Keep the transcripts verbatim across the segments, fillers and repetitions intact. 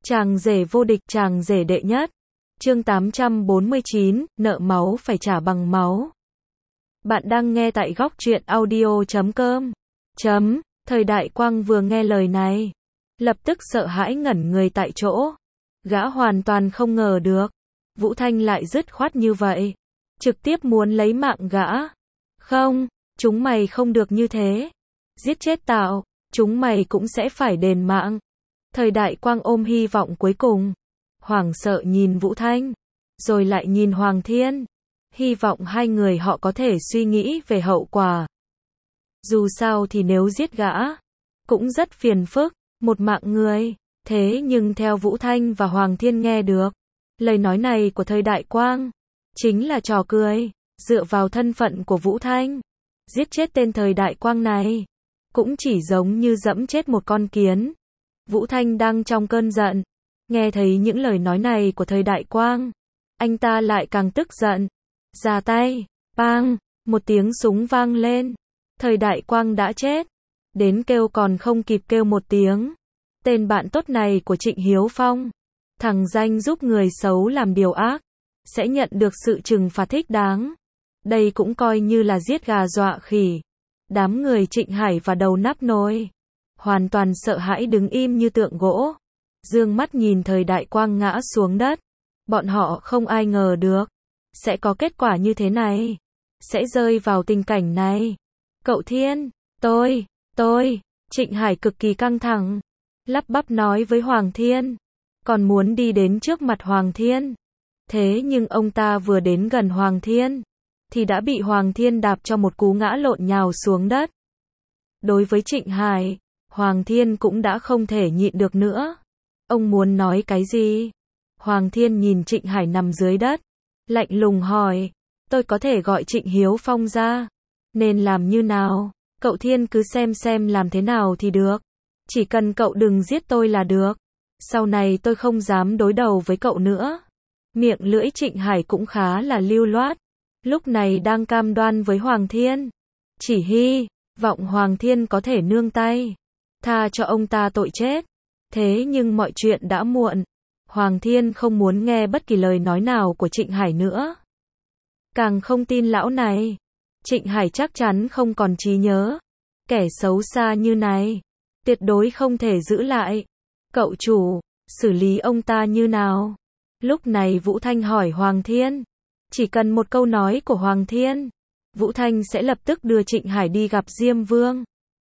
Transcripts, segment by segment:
Chàng rể vô địch, chàng rể đệ nhất. Chương tám trăm bốn mươi chín, nợ máu phải trả bằng máu. Bạn đang nghe tại góc truyện audio chấm com. Chấm, thời Đại Quang vừa nghe lời này, lập tức sợ hãi ngẩn người tại chỗ. Gã hoàn toàn không ngờ được, Vũ Thanh lại dứt khoát như vậy, trực tiếp muốn lấy mạng gã. Không, chúng mày không được như thế. Giết chết tao, chúng mày cũng sẽ phải đền mạng. Thời Đại Quang ôm hy vọng cuối cùng, hoảng sợ nhìn Vũ Thanh, rồi lại nhìn Hoàng Thiên, hy vọng hai người họ có thể suy nghĩ về hậu quả. Dù sao thì nếu giết gã, cũng rất phiền phức, một mạng người. Thế nhưng theo Vũ Thanh và Hoàng Thiên nghe được, lời nói này của Thời Đại Quang chính là trò cười. Dựa vào thân phận của Vũ Thanh, giết chết tên Thời Đại Quang này cũng chỉ giống như dẫm chết một con kiến. Vũ Thanh đang trong cơn giận, nghe thấy những lời nói này của Thời Đại Quang, anh ta lại càng tức giận. Ra tay, bang, một tiếng súng vang lên. Thời Đại Quang đã chết, đến kêu còn không kịp kêu một tiếng. Tên bạn tốt này của Trịnh Hiếu Phong, thằng danh giúp người xấu làm điều ác, sẽ nhận được sự trừng phạt thích đáng. Đây cũng coi như là giết gà dọa khỉ. Đám người Trịnh Hải và Đầu Nắp Nồi hoàn toàn sợ hãi đứng im như tượng gỗ, dương mắt nhìn Thời Đại Quang ngã xuống đất. Bọn họ không ai ngờ được sẽ có kết quả như thế này, sẽ rơi vào tình cảnh này. Cậu Thiên, tôi, tôi, Trịnh Hải cực kỳ căng thẳng, lắp bắp nói với Hoàng Thiên, còn muốn đi đến trước mặt Hoàng Thiên. Thế nhưng ông ta vừa đến gần Hoàng Thiên, thì đã bị Hoàng Thiên đạp cho một cú ngã lộn nhào xuống đất. Đối với Trịnh Hải, Hoàng Thiên cũng đã không thể nhịn được nữa. Ông muốn nói cái gì? Hoàng Thiên nhìn Trịnh Hải nằm dưới đất, lạnh lùng hỏi, tôi có thể gọi Trịnh Hiếu Phong ra, nên làm như nào? Cậu Thiên cứ xem xem làm thế nào thì được. Chỉ cần cậu đừng giết tôi là được. Sau này tôi không dám đối đầu với cậu nữa. Miệng lưỡi Trịnh Hải cũng khá là lưu loát, lúc này đang cam đoan với Hoàng Thiên. Chỉ hy vọng Hoàng Thiên có thể nương tay, tha cho ông ta tội chết. Thế nhưng mọi chuyện đã muộn. Hoàng Thiên không muốn nghe bất kỳ lời nói nào của Trịnh Hải nữa. Càng không tin lão này. Trịnh Hải chắc chắn không còn trí nhớ. Kẻ xấu xa như này, tuyệt đối không thể giữ lại. Cậu chủ, xử lý ông ta như nào? Lúc này Vũ Thanh hỏi Hoàng Thiên. Chỉ cần một câu nói của Hoàng Thiên, Vũ Thanh sẽ lập tức đưa Trịnh Hải đi gặp Diêm Vương.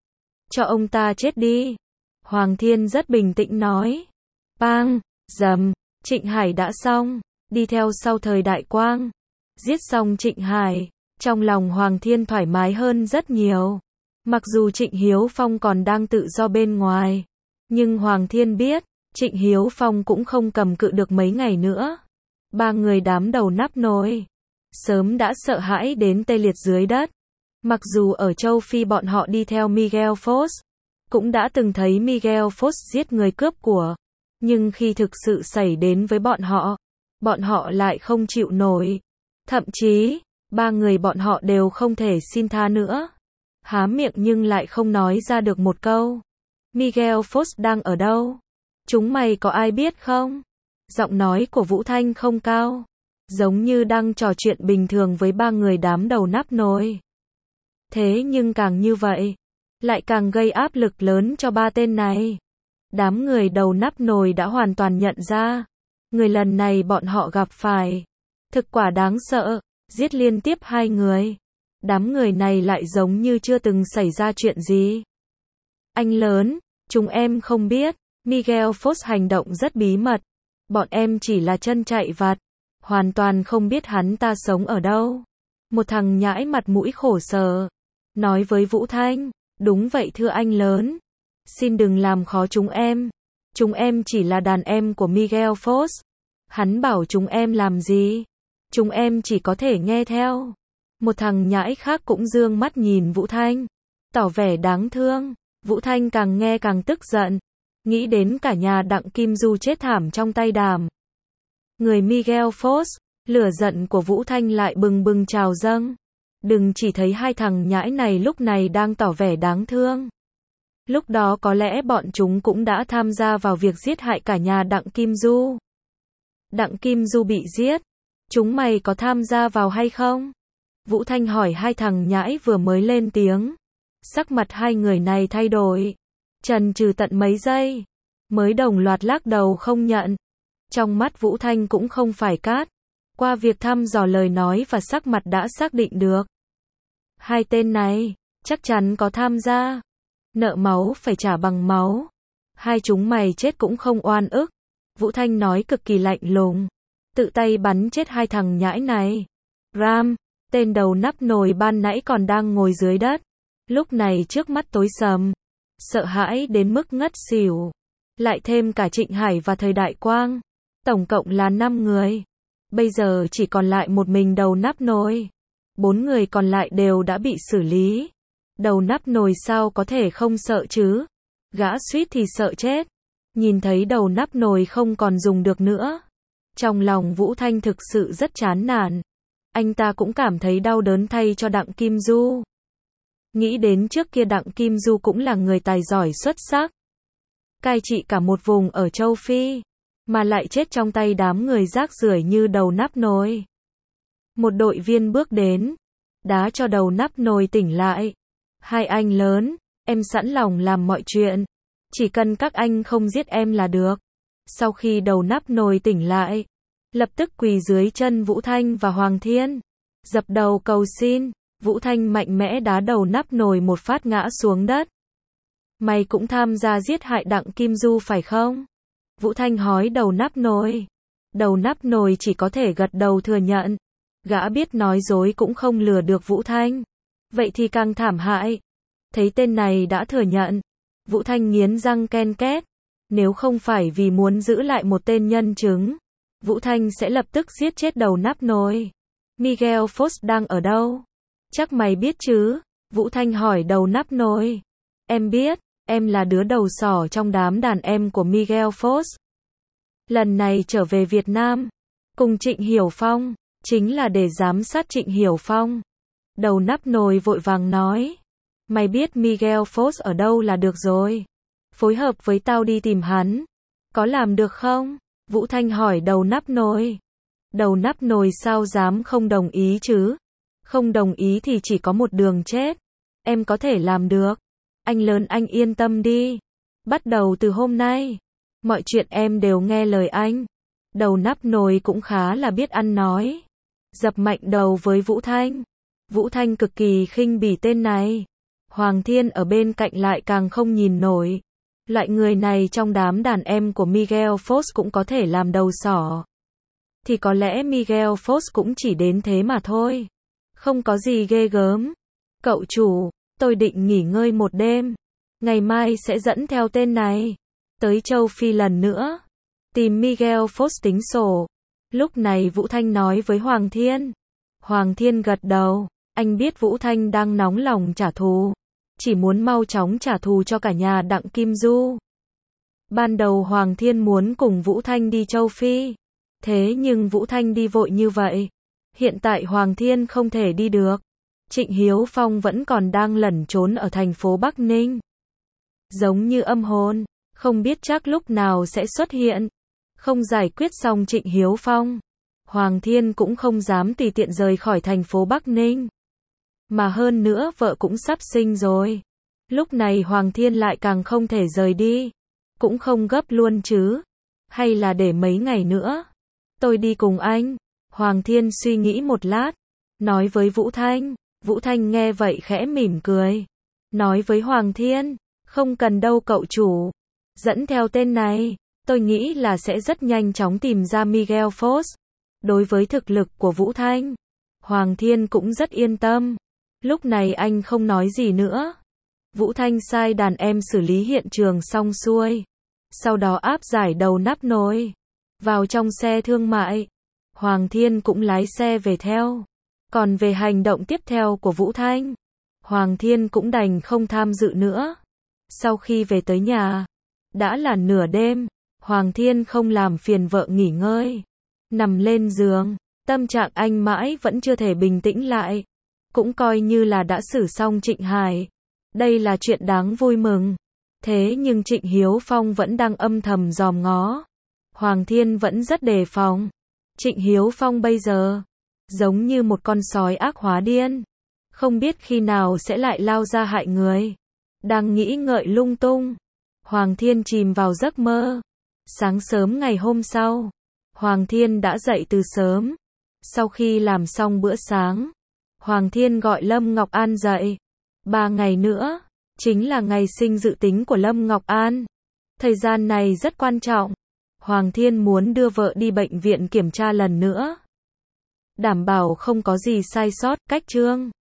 Cho ông ta chết đi. Hoàng Thiên rất bình tĩnh nói. Bang, dầm, Trịnh Hải đã xong, đi theo sau Thời Đại Quang. Giết xong Trịnh Hải, trong lòng Hoàng Thiên thoải mái hơn rất nhiều. Mặc dù Trịnh Hiếu Phong còn đang tự do bên ngoài, nhưng Hoàng Thiên biết, Trịnh Hiếu Phong cũng không cầm cự được mấy ngày nữa. Ba người đám Đầu Nắp Nồi sớm đã sợ hãi đến tê liệt dưới đất. Mặc dù ở châu Phi bọn họ đi theo Miguel Fox, cũng đã từng thấy Miguel Fox giết người cướp của, nhưng khi thực sự xảy đến với bọn họ, bọn họ lại không chịu nổi. Thậm chí, ba người bọn họ đều không thể xin tha nữa. Há miệng nhưng lại không nói ra được một câu. Miguel Fox đang ở đâu? Chúng mày có ai biết không? Giọng nói của Vũ Thanh không cao, giống như đang trò chuyện bình thường với ba người đám Đầu Nắp Nồi. Thế nhưng càng như vậy, lại càng gây áp lực lớn cho ba tên này. Đám người Đầu Nắp Nồi đã hoàn toàn nhận ra, người lần này bọn họ gặp phải thực quả đáng sợ, giết liên tiếp hai người. Đám người này lại giống như chưa từng xảy ra chuyện gì. Anh lớn, chúng em không biết. Miguel Fox hành động rất bí mật. Bọn em chỉ là chân chạy vặt, hoàn toàn không biết hắn ta sống ở đâu. Một thằng nhãi mặt mũi khổ sở nói với Vũ Thanh. Đúng vậy thưa anh lớn, xin đừng làm khó chúng em. Chúng em chỉ là đàn em của Miguel Fox. Hắn bảo chúng em làm gì, chúng em chỉ có thể nghe theo. Một thằng nhãi khác cũng dương mắt nhìn Vũ Thanh, tỏ vẻ đáng thương. Vũ Thanh càng nghe càng tức giận, nghĩ đến cả nhà Đặng Kim Du chết thảm trong tay đàm người Miguel Fox. Lửa giận của Vũ Thanh lại bừng bừng trào dâng. Đừng chỉ thấy hai thằng nhãi này lúc này đang tỏ vẻ đáng thương. Lúc đó có lẽ bọn chúng cũng đã tham gia vào việc giết hại cả nhà Đặng Kim Du. Đặng Kim Du bị giết, chúng mày có tham gia vào hay không? Vũ Thanh hỏi hai thằng nhãi vừa mới lên tiếng. Sắc mặt hai người này thay đổi. Chần chừ tận mấy giây, mới đồng loạt lắc đầu không nhận. Trong mắt Vũ Thanh cũng không phải cát. Qua việc thăm dò lời nói và sắc mặt đã xác định được. Hai tên này, chắc chắn có tham gia. Nợ máu phải trả bằng máu. Hai chúng mày chết cũng không oan ức. Vũ Thanh nói cực kỳ lạnh lùng. Tự tay bắn chết hai thằng nhãi này. Ram, tên đầu nắp nồi ban nãy còn đang ngồi dưới đất. Lúc này trước mắt tối sầm. Sợ hãi đến mức ngất xỉu. Lại thêm cả Trịnh Hải và Thời Đại Quang. Tổng cộng là năm người. Bây giờ chỉ còn lại một mình đầu nắp nồi. Bốn người còn lại đều đã bị xử lý. Đầu nắp nồi sao có thể không sợ chứ? Gã suýt thì sợ chết. Nhìn thấy đầu nắp nồi không còn dùng được nữa. Trong lòng Vũ Thanh thực sự rất chán nản. Anh ta cũng cảm thấy đau đớn thay cho Đặng Kim Du. Nghĩ đến trước kia Đặng Kim Du cũng là người tài giỏi xuất sắc. Cai trị cả một vùng ở châu Phi. Mà lại chết trong tay đám người rác rưởi như đầu nắp nồi. Một đội viên bước đến. Đá cho đầu nắp nồi tỉnh lại. Hai anh lớn, em sẵn lòng làm mọi chuyện. Chỉ cần các anh không giết em là được. Sau khi đầu nắp nồi tỉnh lại, lập tức quỳ dưới chân Vũ Thanh và Hoàng Thiên. Dập đầu cầu xin. Vũ Thanh mạnh mẽ đá đầu nắp nồi một phát ngã xuống đất. Mày cũng tham gia giết hại Đặng Kim Du phải không? Vũ Thanh hỏi đầu nắp nồi. Đầu nắp nồi chỉ có thể gật đầu thừa nhận. Gã biết nói dối cũng không lừa được Vũ Thanh. Vậy thì càng thảm hại. Thấy tên này đã thừa nhận. Vũ Thanh nghiến răng ken két. Nếu không phải vì muốn giữ lại một tên nhân chứng, Vũ Thanh sẽ lập tức giết chết đầu nắp nồi. Miguel Fox đang ở đâu? Chắc mày biết chứ? Vũ Thanh hỏi đầu nắp nồi. Em biết, em là đứa đầu sỏ trong đám đàn em của Miguel Fox. Lần này trở về Việt Nam, cùng Trịnh Hiểu Phong, chính là để giám sát Trịnh Hiểu Phong. Đầu nắp nồi vội vàng nói. Mày biết Miguel Fox ở đâu là được rồi. Phối hợp với tao đi tìm hắn. Có làm được không? Vũ Thanh hỏi đầu nắp nồi. Đầu nắp nồi sao dám không đồng ý chứ? Không đồng ý thì chỉ có một đường chết. Em có thể làm được. Anh lớn anh yên tâm đi. Bắt đầu từ hôm nay, mọi chuyện em đều nghe lời anh. Đầu nắp nồi cũng khá là biết ăn nói. Dập mạnh đầu với Vũ Thanh. Vũ Thanh cực kỳ khinh bỉ tên này. Hoàng Thiên ở bên cạnh lại càng không nhìn nổi. Loại người này trong đám đàn em của Miguel Fox cũng có thể làm đầu sỏ. Thì có lẽ Miguel Fox cũng chỉ đến thế mà thôi. Không có gì ghê gớm. Cậu chủ, tôi định nghỉ ngơi một đêm. Ngày mai sẽ dẫn theo tên này tới châu Phi lần nữa. Tìm Miguel Fox tính sổ. Lúc này Vũ Thanh nói với Hoàng Thiên. Hoàng Thiên gật đầu. Anh biết Vũ Thanh đang nóng lòng trả thù. Chỉ muốn mau chóng trả thù cho cả nhà Đặng Kim Du. Ban đầu Hoàng Thiên muốn cùng Vũ Thanh đi châu Phi. Thế nhưng Vũ Thanh đi vội như vậy. Hiện tại Hoàng Thiên không thể đi được. Trịnh Hiếu Phong vẫn còn đang lẩn trốn ở thành phố Bắc Ninh. Giống như âm hồn, không biết chắc lúc nào sẽ xuất hiện. Không giải quyết xong Trịnh Hiếu Phong, Hoàng Thiên cũng không dám tùy tiện rời khỏi thành phố Bắc Ninh. Mà hơn nữa vợ cũng sắp sinh rồi. Lúc này Hoàng Thiên lại càng không thể rời đi. Cũng không gấp luôn chứ. Hay là để mấy ngày nữa. Tôi đi cùng anh. Hoàng Thiên suy nghĩ một lát. Nói với Vũ Thanh. Vũ Thanh nghe vậy khẽ mỉm cười. Nói với Hoàng Thiên. Không cần đâu cậu chủ. Dẫn theo tên này. Tôi nghĩ là sẽ rất nhanh chóng tìm ra Miguel Fox. Đối với thực lực của Vũ Thanh, Hoàng Thiên cũng rất yên tâm. Lúc này anh không nói gì nữa. Vũ Thanh sai đàn em xử lý hiện trường xong xuôi. Sau đó áp giải đầu nắp nồi vào trong xe thương mại. Hoàng Thiên cũng lái xe về theo. Còn về hành động tiếp theo của Vũ Thanh, Hoàng Thiên cũng đành không tham dự nữa. Sau khi về tới nhà, đã là nửa đêm. Hoàng Thiên không làm phiền vợ nghỉ ngơi. Nằm lên giường, tâm trạng anh mãi vẫn chưa thể bình tĩnh lại. Cũng coi như là đã xử xong Trịnh Hải. Đây là chuyện đáng vui mừng. Thế nhưng Trịnh Hiếu Phong vẫn đang âm thầm dòm ngó. Hoàng Thiên vẫn rất đề phòng. Trịnh Hiếu Phong bây giờ giống như một con sói ác hóa điên, không biết khi nào sẽ lại lao ra hại người. Đang nghĩ ngợi lung tung, Hoàng Thiên chìm vào giấc mơ. Sáng sớm ngày hôm sau, Hoàng Thiên đã dậy từ sớm. Sau khi làm xong bữa sáng, Hoàng Thiên gọi Lâm Ngọc An dậy. Ba ngày nữa chính là ngày sinh dự tính của Lâm Ngọc An. Thời gian này rất quan trọng. Hoàng Thiên muốn đưa vợ đi bệnh viện kiểm tra lần nữa, đảm bảo không có gì sai sót. Cách chương